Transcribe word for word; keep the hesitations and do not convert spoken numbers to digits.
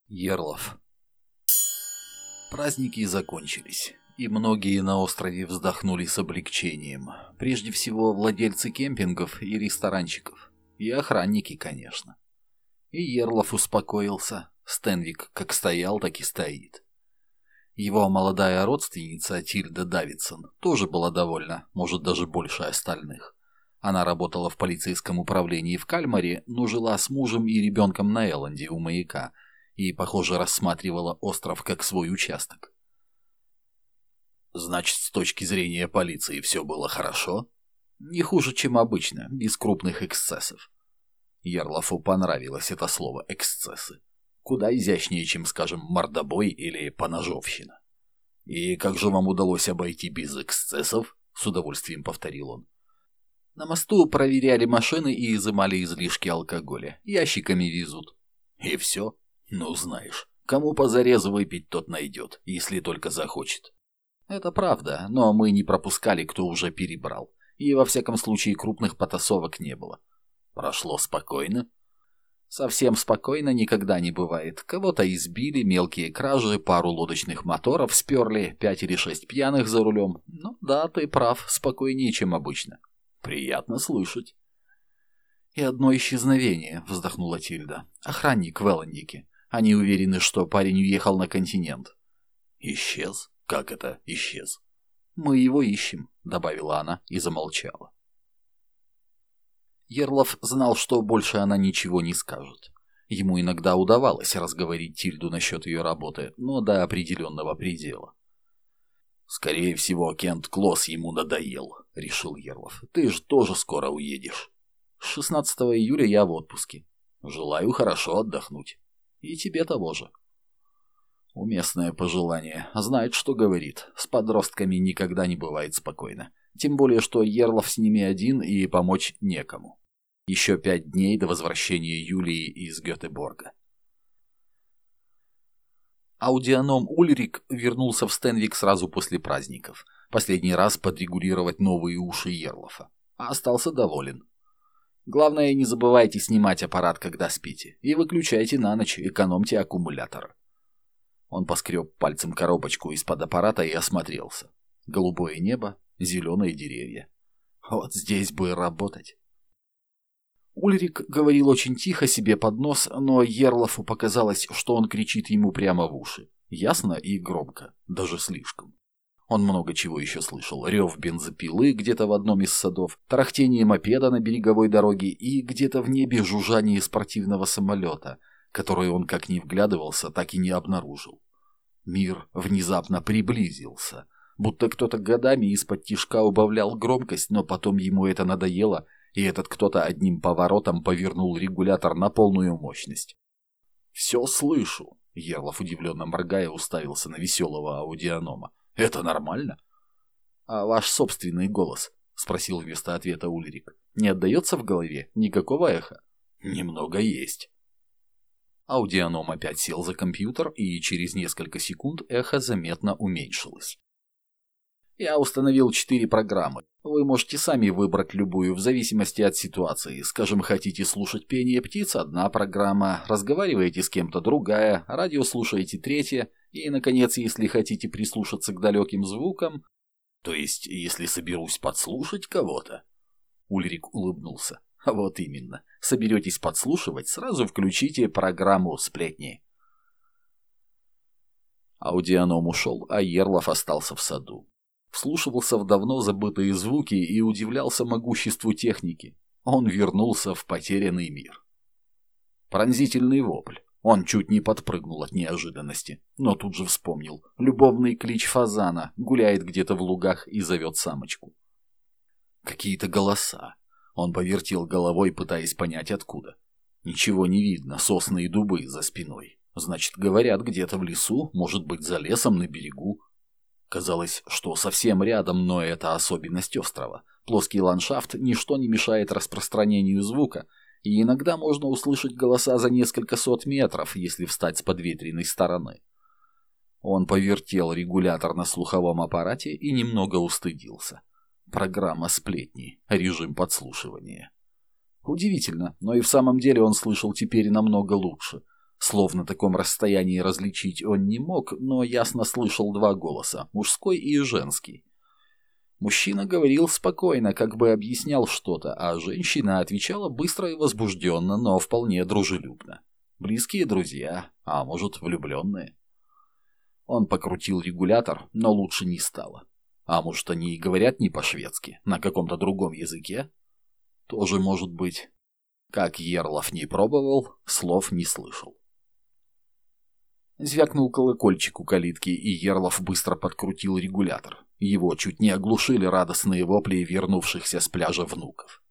Ерлов. Праздники закончились, и многие на острове вздохнули с облегчением. Прежде всего, владельцы кемпингов и ресторанчиков. И охранники, конечно. И Ерлов успокоился. Стенвик как стоял, так и стоит. Его молодая родственница Тильда Давидсон тоже была довольна, может, даже больше остальных. Она работала в полицейском управлении в Кальмаре, но жила с мужем и ребенком на Элленде у маяка и, похоже, рассматривала остров как свой участок. Значит, с точки зрения полиции все было хорошо? Не хуже, чем обычно, без крупных эксцессов. Ерлофу понравилось это слово «эксцессы». Куда изящнее, чем, скажем, мордобой или поножовщина. «И как же вам удалось обойти без эксцессов?» — с удовольствием повторил он. На мосту проверяли машины и изымали излишки алкоголя. Ящиками везут. И все? Ну, знаешь, кому позарезу выпить, тот найдет, если только захочет. Это правда, но мы не пропускали, кто уже перебрал. И во всяком случае крупных потасовок не было. Прошло спокойно? Совсем спокойно никогда не бывает. Кого-то избили, мелкие кражи, пару лодочных моторов сперли, пять или шесть пьяных за рулем. Ну да, ты прав, спокойнее, чем обычно. Приятно слышать. И одно исчезновение, вздохнула Тильда. Охранник в Эллендике. Они уверены, что парень уехал на континент. Исчез? Как это исчез? Мы его ищем, добавила она и замолчала. Ерлов знал, что больше она ничего не скажет. Ему иногда удавалось разговорить Тильду насчет ее работы, но до определенного предела. «Скорее всего, Кент Клосс ему надоел», — решил Ерлов. «Ты же тоже скоро уедешь». шестнадцатого июля я в отпуске. Желаю хорошо отдохнуть. И тебе того же». Уместное пожелание. Знает, что говорит. С подростками никогда не бывает спокойно. Тем более, что Ерлов с ними один и помочь некому. Еще пять дней до возвращения Юлии из Гетеборга. Аудионом Ульрик вернулся в Стенвик сразу после праздников. Последний раз подрегулировать новые уши Ерлофа. А остался доволен. Главное, не забывайте снимать аппарат, когда спите. И выключайте на ночь, экономьте аккумулятор. Он поскреб пальцем коробочку из-под аппарата и осмотрелся. Голубое небо, зеленые деревья. Вот здесь бы работать. Ульрик говорил очень тихо себе под нос, но Ерлофу показалось, что он кричит ему прямо в уши. Ясно и громко, даже слишком. Он много чего еще слышал. Рев бензопилы где-то в одном из садов, тарахтение мопеда на береговой дороге и где-то в небе жужжание спортивного самолета, который он как ни вглядывался, так и не обнаружил. Мир внезапно приблизился, будто кто-то годами из-под тишка убавлял громкость, но потом ему это надоело, и этот кто-то одним поворотом повернул регулятор на полную мощность. «Все слышу», — Ерлов, удивленно моргая, уставился на веселого аудионома. «Это нормально?» «А ваш собственный голос?» — спросил вместо ответа Ульрик. «Не отдается в голове? Никакого эха?» «Немного есть». Аудионом опять сел за компьютер, и через несколько секунд эхо заметно уменьшилось. «Я установил четыре программы. Вы можете сами выбрать любую в зависимости от ситуации. Скажем, хотите слушать пение птиц — одна программа, разговариваете с кем-то — другая, радио слушаете — третья, и, наконец, если хотите прислушаться к далеким звукам...» «То есть, если соберусь подслушать кого-то?» Ульрик улыбнулся. «Вот именно. Соберетесь подслушивать, сразу включите программу «Сплетни». Аудионом ушел, а Ерлов остался в саду. Вслушивался в давно забытые звуки и удивлялся могуществу техники. Он вернулся в потерянный мир. Пронзительный вопль. Он чуть не подпрыгнул от неожиданности, но тут же вспомнил. Любовный клич фазана гуляет где-то в лугах и зовет самочку. Какие-то голоса. Он повертел головой, пытаясь понять, откуда. Ничего не видно, сосны и дубы за спиной. Значит, говорят, где-то в лесу, может быть, за лесом на берегу. Казалось, что совсем рядом, но это особенность острова. Плоский ландшафт ничто не мешает распространению звука, и иногда можно услышать голоса за несколько сот метров, если встать с подветренной стороны. Он повертел регулятор на слуховом аппарате и немного устыдился. Программа «Сплетни», режим подслушивания. Удивительно, но и в самом деле он слышал теперь намного лучше. Слов на таком расстоянии различить он не мог, но ясно слышал два голоса – мужской и женский. Мужчина говорил спокойно, как бы объяснял что-то, а женщина отвечала быстро и возбужденно, но вполне дружелюбно. Близкие друзья, а может, влюбленные. Он покрутил регулятор, но лучше не стало. А может, они и говорят не по-шведски, на каком-то другом языке? Тоже может быть. Как Ерлов не пробовал, слов не слышал. Звякнул колокольчик у калитки, и Ерлов быстро подкрутил регулятор. Его чуть не оглушили радостные вопли вернувшихся с пляжа внуков.